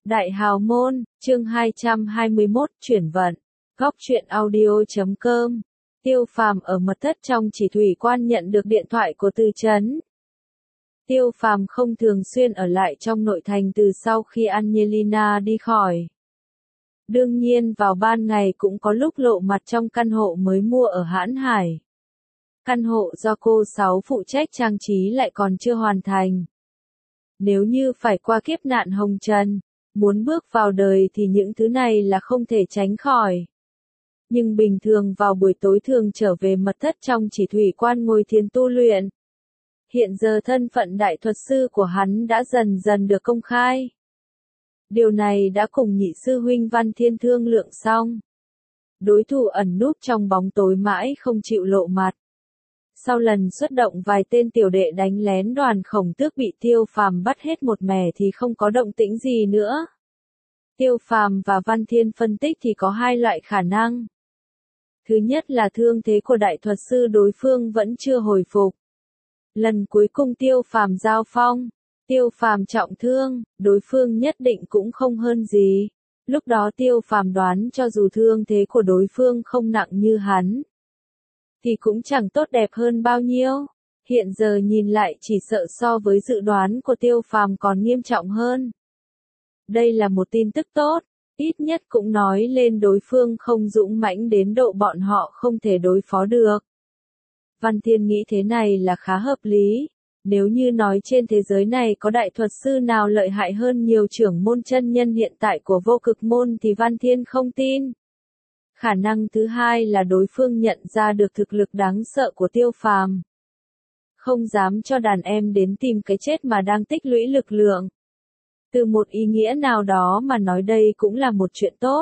Đại hào môn, chương 221, chuyển vận. Góc truyện audio.com. Tiêu Phàm ở mật thất trong chỉ thủy quan nhận được điện thoại của Từ Chấn. Tiêu Phàm không thường xuyên ở lại trong nội thành từ sau khi Angelina đi khỏi. Đương nhiên vào ban ngày cũng có lúc lộ mặt trong căn hộ mới mua ở Hãn Hải. Căn hộ do cô Sáu phụ trách trang trí lại còn chưa hoàn thành. Nếu như phải qua kiếp nạn hồng trần, muốn bước vào đời thì những thứ này là không thể tránh khỏi. Nhưng bình thường vào buổi tối thường trở về mật thất trong chỉ thủy quan ngồi thiền tu luyện. Hiện giờ thân phận đại thuật sư của hắn đã dần dần được công khai. Điều này đã cùng nhị sư huynh Văn Thiên thương lượng xong. Đối thủ ẩn núp trong bóng tối mãi không chịu lộ mặt. Sau lần xuất động vài tên tiểu đệ đánh lén đoàn Khổng Tước bị Tiêu Phàm bắt hết một mẻ thì không có động tĩnh gì nữa. Tiêu Phàm và Văn Thiên phân tích thì có hai loại khả năng. Thứ nhất là thương thế của đại thuật sư đối phương vẫn chưa hồi phục. Lần cuối cùng Tiêu Phàm giao phong, Tiêu Phàm trọng thương, đối phương nhất định cũng không hơn gì. Lúc đó Tiêu Phàm đoán cho dù thương thế của đối phương không nặng như hắn, thì cũng chẳng tốt đẹp hơn bao nhiêu. Hiện giờ nhìn lại chỉ sợ so với dự đoán của Tiêu Phàm còn nghiêm trọng hơn. Đây là một tin tức tốt, ít nhất cũng nói lên đối phương không dũng mãnh đến độ bọn họ không thể đối phó được. Văn Thiên nghĩ thế này là khá hợp lý. Nếu như nói trên thế giới này có đại thuật sư nào lợi hại hơn nhiều trưởng môn chân nhân hiện tại của vô cực môn thì Văn Thiên không tin. Khả năng thứ hai là đối phương nhận ra được thực lực đáng sợ của Tiêu Phàm. Không dám cho đàn em đến tìm cái chết mà đang tích lũy lực lượng. Từ một ý nghĩa nào đó mà nói đây cũng là một chuyện tốt.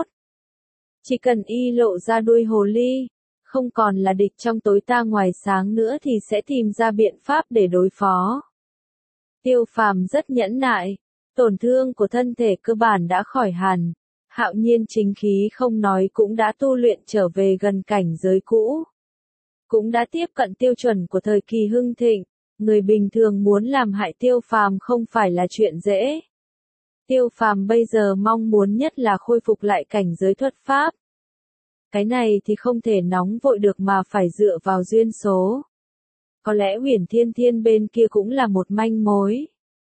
Chỉ cần y lộ ra đuôi hồ ly, không còn là địch trong tối ta ngoài sáng nữa thì sẽ tìm ra biện pháp để đối phó. Tiêu Phàm rất nhẫn nại, tổn thương của thân thể cơ bản đã khỏi hẳn. Hạo nhiên chính khí không nói cũng đã tu luyện trở về gần cảnh giới cũ. Cũng đã tiếp cận tiêu chuẩn của thời kỳ hưng thịnh, người bình thường muốn làm hại Tiêu Phàm không phải là chuyện dễ. Tiêu Phàm bây giờ mong muốn nhất là khôi phục lại cảnh giới thuật pháp. Cái này thì không thể nóng vội được mà phải dựa vào duyên số. Có lẽ Huyền Thiên Thiên bên kia cũng là một manh mối.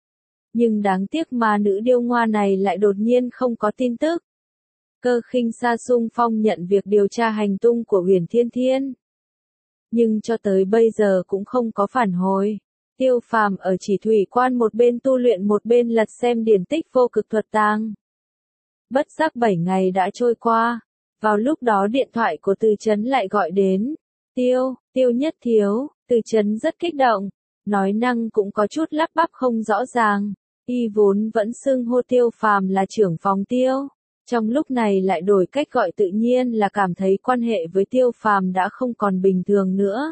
Nhưng đáng tiếc mà nữ điêu ngoa này lại đột nhiên không có tin tức. Cơ Khinh Sa xung phong nhận việc điều tra hành tung của Huyền Thiên Thiên. Nhưng cho tới bây giờ cũng không có phản hồi. Tiêu Phàm ở chỉ thủy quan một bên tu luyện một bên lật xem điển tích vô cực thuật tàng. Bất giác 7 ngày đã trôi qua. Vào lúc đó điện thoại của Từ Chấn lại gọi đến. Tiêu Nhất Thiếu, Từ Chấn rất kích động. Nói năng cũng có chút lắp bắp không rõ ràng. Y vốn vẫn xưng hô Tiêu Phàm là trưởng phòng Tiêu. Trong lúc này lại đổi cách gọi tự nhiên là cảm thấy quan hệ với Tiêu Phàm đã không còn bình thường nữa.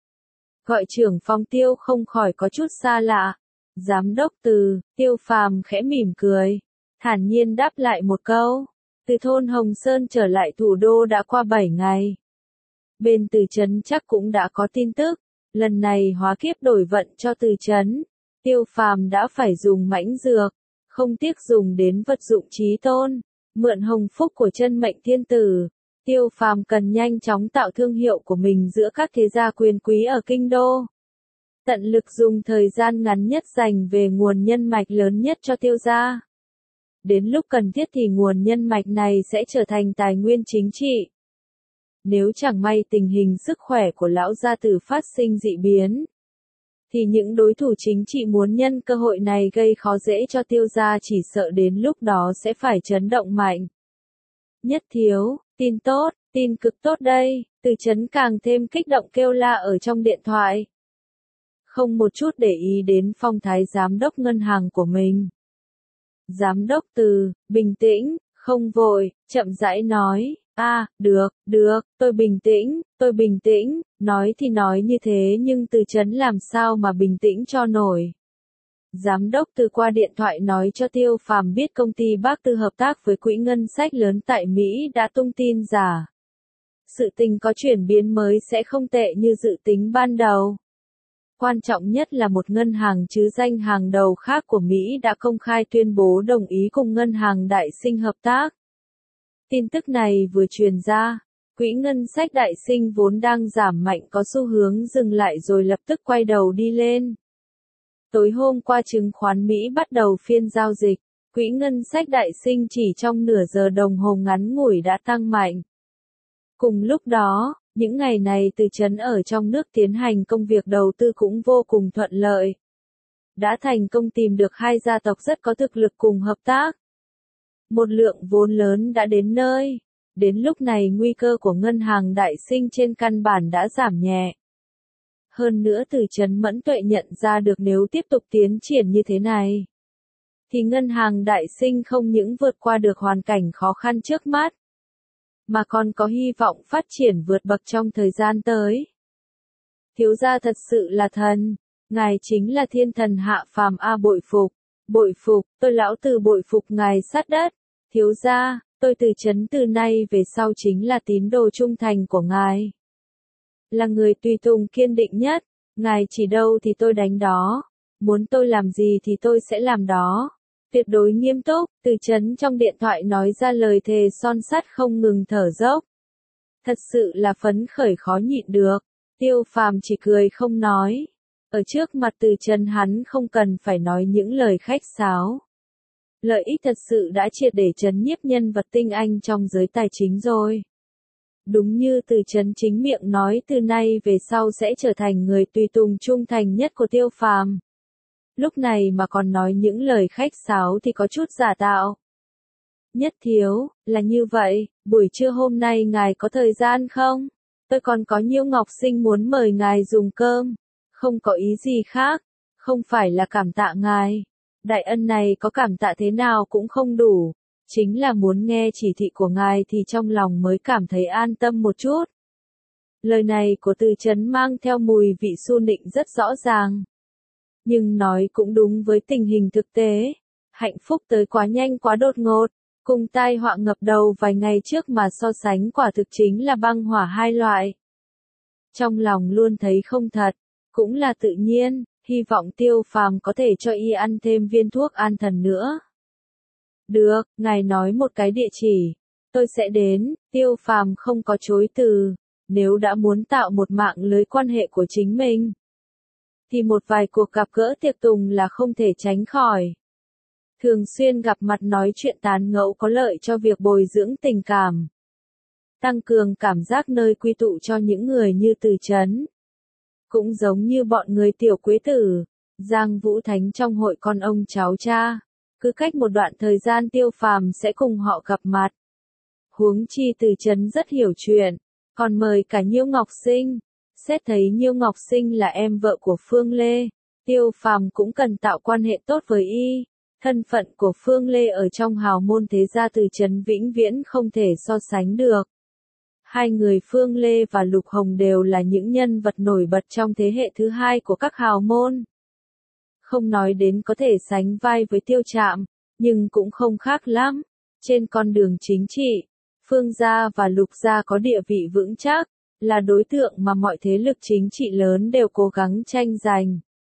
Gọi trưởng phòng Tiêu không khỏi có chút xa lạ. Giám đốc Từ, Tiêu Phàm khẽ mỉm cười. Thản nhiên đáp lại một câu. Từ thôn Hồng Sơn trở lại thủ đô đã qua 7 ngày. Bên Từ Chấn chắc cũng đã có tin tức. Lần này hóa kiếp đổi vận cho Từ Chấn. Tiêu Phàm đã phải dùng mãnh dược. Không tiếc dùng đến vật dụng chí tôn. Mượn hồng phúc của chân mệnh thiên tử. Tiêu Phàm cần nhanh chóng tạo thương hiệu của mình giữa các thế gia quyền quý ở kinh đô. Tận lực dùng thời gian ngắn nhất dành về nguồn nhân mạch lớn nhất cho Tiêu gia. Đến lúc cần thiết thì nguồn nhân mạch này sẽ trở thành tài nguyên chính trị. Nếu chẳng may tình hình sức khỏe của lão gia tử phát sinh dị biến, thì những đối thủ chính trị muốn nhân cơ hội này gây khó dễ cho Tiêu gia chỉ sợ đến lúc đó sẽ phải chấn động mạnh. Nhất Thiếu, tin tốt, tin cực tốt đây, Từ Chấn càng thêm kích động kêu la ở trong điện thoại. Không một chút để ý đến phong thái giám đốc ngân hàng của mình. Giám đốc Từ, bình tĩnh, không vội, chậm rãi nói, được, tôi bình tĩnh, nói thì nói như thế nhưng Từ Chấn làm sao mà bình tĩnh cho nổi. Giám đốc Từ qua điện thoại nói cho Tiêu Phàm biết công ty Bác Tư hợp tác với quỹ ngân sách lớn tại Mỹ đã tung tin giả. Sự tình có chuyển biến mới sẽ không tệ như dự tính ban đầu. Quan trọng nhất là một ngân hàng chứ danh hàng đầu khác của Mỹ đã công khai tuyên bố đồng ý cùng ngân hàng Đại Sinh hợp tác. Tin tức này vừa truyền ra, quỹ ngân sách Đại Sinh vốn đang giảm mạnh có xu hướng dừng lại rồi lập tức quay đầu đi lên. Tối hôm qua chứng khoán Mỹ bắt đầu phiên giao dịch, quỹ ngân sách Đại Sinh chỉ trong nửa giờ đồng hồ ngắn ngủi đã tăng mạnh. Cùng lúc đó, những ngày này Từ Chấn ở trong nước tiến hành công việc đầu tư cũng vô cùng thuận lợi. Đã thành công tìm được hai gia tộc rất có thực lực cùng hợp tác. Một lượng vốn lớn đã đến nơi. Đến lúc này nguy cơ của ngân hàng Đại Sinh trên căn bản đã giảm nhẹ. Hơn nữa Từ Chấn mẫn tuệ nhận ra được nếu tiếp tục tiến triển như thế này, thì ngân hàng Đại Sinh không những vượt qua được hoàn cảnh khó khăn trước mắt, mà còn có hy vọng phát triển vượt bậc trong thời gian tới. Thiếu gia thật sự là thần, ngài chính là thiên thần hạ phàm a, bội phục, tôi lão Từ bội phục ngài sát đất. Thiếu gia, tôi Từ Chấn từ nay về sau chính là tín đồ trung thành của ngài. Là người tùy tùng kiên định nhất, ngài chỉ đâu thì tôi đánh đó, muốn tôi làm gì thì tôi sẽ làm đó. Tuyệt đối nghiêm túc, Từ Chấn trong điện thoại nói ra lời thề son sắt không ngừng thở dốc. Thật sự là phấn khởi khó nhịn được, Tiêu Phàm chỉ cười không nói. Ở trước mặt Từ Chấn hắn không cần phải nói những lời khách sáo. Lợi ích thật sự đã triệt để trấn nhiếp nhân vật tinh anh trong giới tài chính rồi. Đúng như Từ Chấn chính miệng nói từ nay về sau sẽ trở thành người tùy tùng trung thành nhất của Tiêu Phàm. Lúc này mà còn nói những lời khách sáo thì có chút giả tạo. Nhất thiếu, là như vậy, buổi trưa hôm nay ngài có thời gian không? Tôi còn có Nhiêu Ngọc Sinh muốn mời ngài dùng cơm. Không có ý gì khác, không phải là cảm tạ ngài. Đại ân này có cảm tạ thế nào cũng không đủ. Chính là muốn nghe chỉ thị của ngài thì trong lòng mới cảm thấy an tâm một chút. Lời này của Từ Chấn mang theo mùi vị su nịnh rất rõ ràng. Nhưng nói cũng đúng với tình hình thực tế. Hạnh phúc tới quá nhanh quá đột ngột, cùng tai họa ngập đầu vài ngày trước mà so sánh quả thực chính là băng hỏa hai loại. Trong lòng luôn thấy không thật, cũng là tự nhiên, hy vọng Tiêu Phàm có thể cho y ăn thêm viên thuốc an thần nữa. Được, ngài nói một cái địa chỉ, tôi sẽ đến. Tiêu Phàm không có chối từ, nếu đã muốn tạo một mạng lưới quan hệ của chính mình, thì một vài cuộc gặp gỡ tiệc tùng là không thể tránh khỏi. Thường xuyên gặp mặt nói chuyện tán ngẫu có lợi cho việc bồi dưỡng tình cảm, tăng cường cảm giác nơi quy tụ cho những người như Từ Chấn. Cũng giống như bọn người Tiểu Quế Tử, Giang Vũ Thánh trong hội con ông cháu cha, cứ cách một đoạn thời gian Tiêu Phàm sẽ cùng họ gặp mặt. Huống chi Từ Chấn rất hiểu chuyện, còn mời cả Nhiêu Ngọc Sinh. Xét thấy Nhiêu Ngọc Sinh là em vợ của Phương Lê, Tiêu Phàm cũng cần tạo quan hệ tốt với y. Thân phận của Phương Lê ở trong hào môn thế gia Từ Chấn vĩnh viễn không thể so sánh được. Hai người Phương Lê và Lục Hồng đều là những nhân vật nổi bật trong thế hệ thứ hai của các hào môn. Không nói đến có thể sánh vai với Tiêu Trạm, nhưng cũng không khác lắm. Trên con đường chính trị, Phương gia và Lục gia có địa vị vững chắc, là đối tượng mà mọi thế lực chính trị lớn đều cố gắng tranh giành.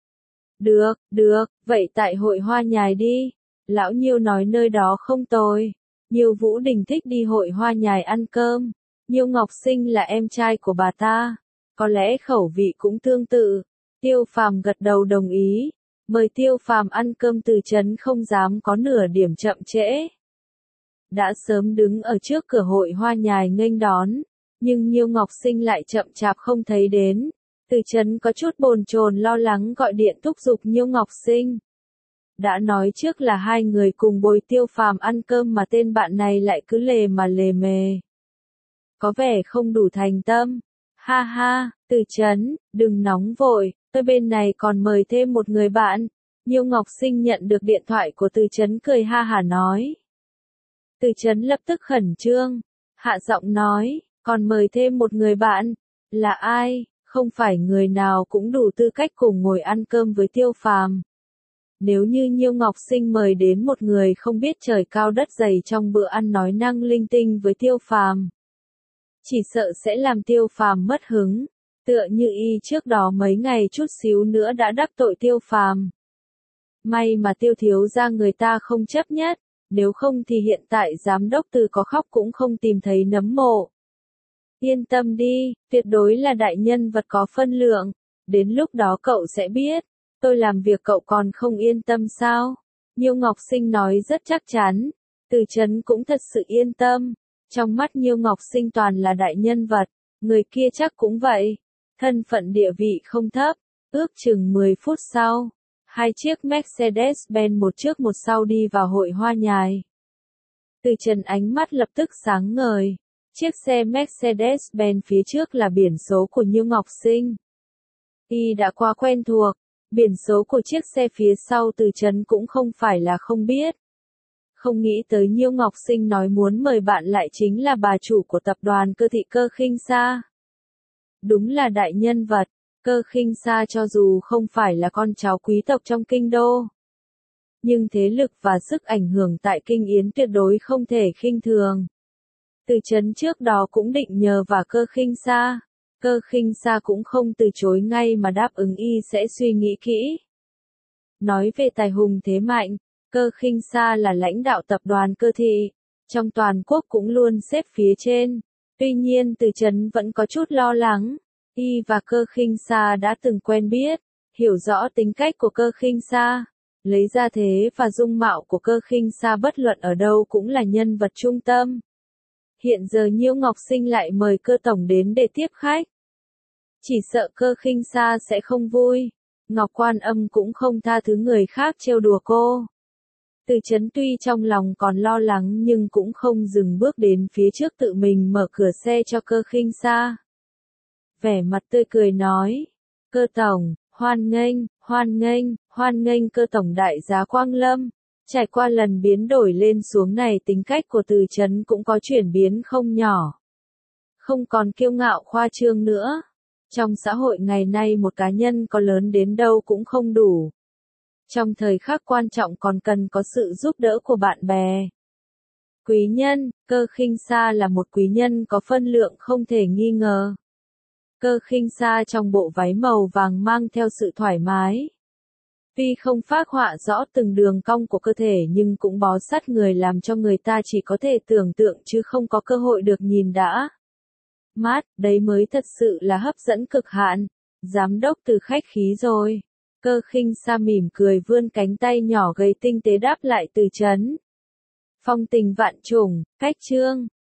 Được, vậy tại hội Hoa Nhài đi. Lão Nhiêu nói nơi đó không tồi. Nhiêu Vũ Đình thích đi hội Hoa Nhài ăn cơm. Nhiêu Ngọc Sinh là em trai của bà ta, có lẽ khẩu vị cũng tương tự. Tiêu Phàm gật đầu đồng ý, mời Tiêu Phàm ăn cơm. Từ Chấn không dám có nửa điểm chậm trễ. Đã sớm đứng ở trước cửa hội Hoa Nhài nghênh đón, nhưng Nhiêu Ngọc Sinh lại chậm chạp không thấy đến. Từ Chấn có chút bồn chồn lo lắng gọi điện thúc giục Nhiêu Ngọc Sinh. Đã nói trước là hai người cùng bồi Tiêu Phàm ăn cơm mà tên bạn này lại cứ lề mà lề mề. Có vẻ không đủ thành tâm. Ha ha, Từ Chấn, đừng nóng vội, tôi bên này còn mời thêm một người bạn. Nhiêu Ngọc Sinh nhận được điện thoại của Từ Chấn cười ha hả nói. Từ Chấn lập tức khẩn trương, hạ giọng nói, còn mời thêm một người bạn, là ai? Không phải người nào cũng đủ tư cách cùng ngồi ăn cơm với Tiêu Phàm. Nếu như Nhiêu Ngọc Sinh mời đến một người không biết trời cao đất dày trong bữa ăn nói năng linh tinh với Tiêu Phàm, chỉ sợ sẽ làm Tiêu Phàm mất hứng. Tựa như y trước đó mấy ngày chút xíu nữa đã đắc tội Tiêu Phàm. May mà Tiêu thiếu gia người ta không chấp nhất, nếu không thì hiện tại giám đốc Từ có khóc cũng không tìm thấy nấm mộ. Yên tâm đi, tuyệt đối là đại nhân vật có phân lượng, đến lúc đó cậu sẽ biết, tôi làm việc cậu còn không yên tâm sao? Nhiêu Ngọc Sinh nói rất chắc chắn, Từ Chấn cũng thật sự yên tâm, trong mắt Nhiêu Ngọc Sinh toàn là đại nhân vật, người kia chắc cũng vậy, thân phận địa vị không thấp, ước chừng 10 phút sau. Hai chiếc Mercedes-Benz một trước một sau đi vào hội hoa nhài. Từ Trần ánh mắt lập tức sáng ngời. Chiếc xe Mercedes-Benz phía trước là biển số của Nhiêu Ngọc Sinh. Y đã quá quen thuộc, biển số của chiếc xe phía sau Từ Trần cũng không phải là không biết. Không nghĩ tới Nhiêu Ngọc Sinh nói muốn mời bạn lại chính là bà chủ của tập đoàn Cơ Thị Cơ Khinh Sa. Đúng là đại nhân vật. Cơ Khinh Sa cho dù không phải là con cháu quý tộc trong kinh đô, nhưng thế lực và sức ảnh hưởng tại Kinh Yến tuyệt đối không thể khinh thường. Từ Chấn trước đó cũng định nhờ vào Cơ Khinh Sa. Cơ Khinh Sa cũng không từ chối ngay mà đáp ứng y sẽ suy nghĩ kỹ. Nói về tài hùng thế mạnh, Cơ Khinh Sa là lãnh đạo tập đoàn Cơ Thị, trong toàn quốc cũng luôn xếp phía trên. Tuy nhiên Từ Chấn vẫn có chút lo lắng. Y và Cơ Khinh Sa đã từng quen biết, hiểu rõ tính cách của Cơ Khinh Sa, lấy ra thế và dung mạo của Cơ Khinh Sa bất luận ở đâu cũng là nhân vật trung tâm. Hiện giờ Nhiêu Ngọc Sinh lại mời Cơ tổng đến để tiếp khách. Chỉ sợ Cơ Khinh Sa sẽ không vui. Ngọc Quan Âm cũng không tha thứ người khác trêu đùa cô. Từ Chấn tuy trong lòng còn lo lắng nhưng cũng không dừng bước đến phía trước tự mình mở cửa xe cho Cơ Khinh Sa. Vẻ mặt tươi cười nói, Cơ tổng, hoan nghênh Cơ tổng đại giá Quang Lâm. Trải qua lần biến đổi lên xuống này tính cách của Từ Chấn cũng có chuyển biến không nhỏ. Không còn kiêu ngạo khoa trương nữa. Trong xã hội ngày nay một cá nhân có lớn đến đâu cũng không đủ. Trong thời khắc quan trọng còn cần có sự giúp đỡ của bạn bè. Quý nhân, Cơ Khinh Sa là một quý nhân có phân lượng không thể nghi ngờ. Cơ Khinh Sa trong bộ váy màu vàng mang theo sự thoải mái. Tuy không phác họa rõ từng đường cong của cơ thể nhưng cũng bó sát người làm cho người ta chỉ có thể tưởng tượng chứ không có cơ hội được nhìn đã. Mát, đấy mới thật sự là hấp dẫn cực hạn. Giám đốc Từ khách khí rồi. Cơ Khinh Sa mỉm cười vươn cánh tay nhỏ gầy tinh tế đáp lại Từ Chấn. Phong tình vạn trùng, cách chương.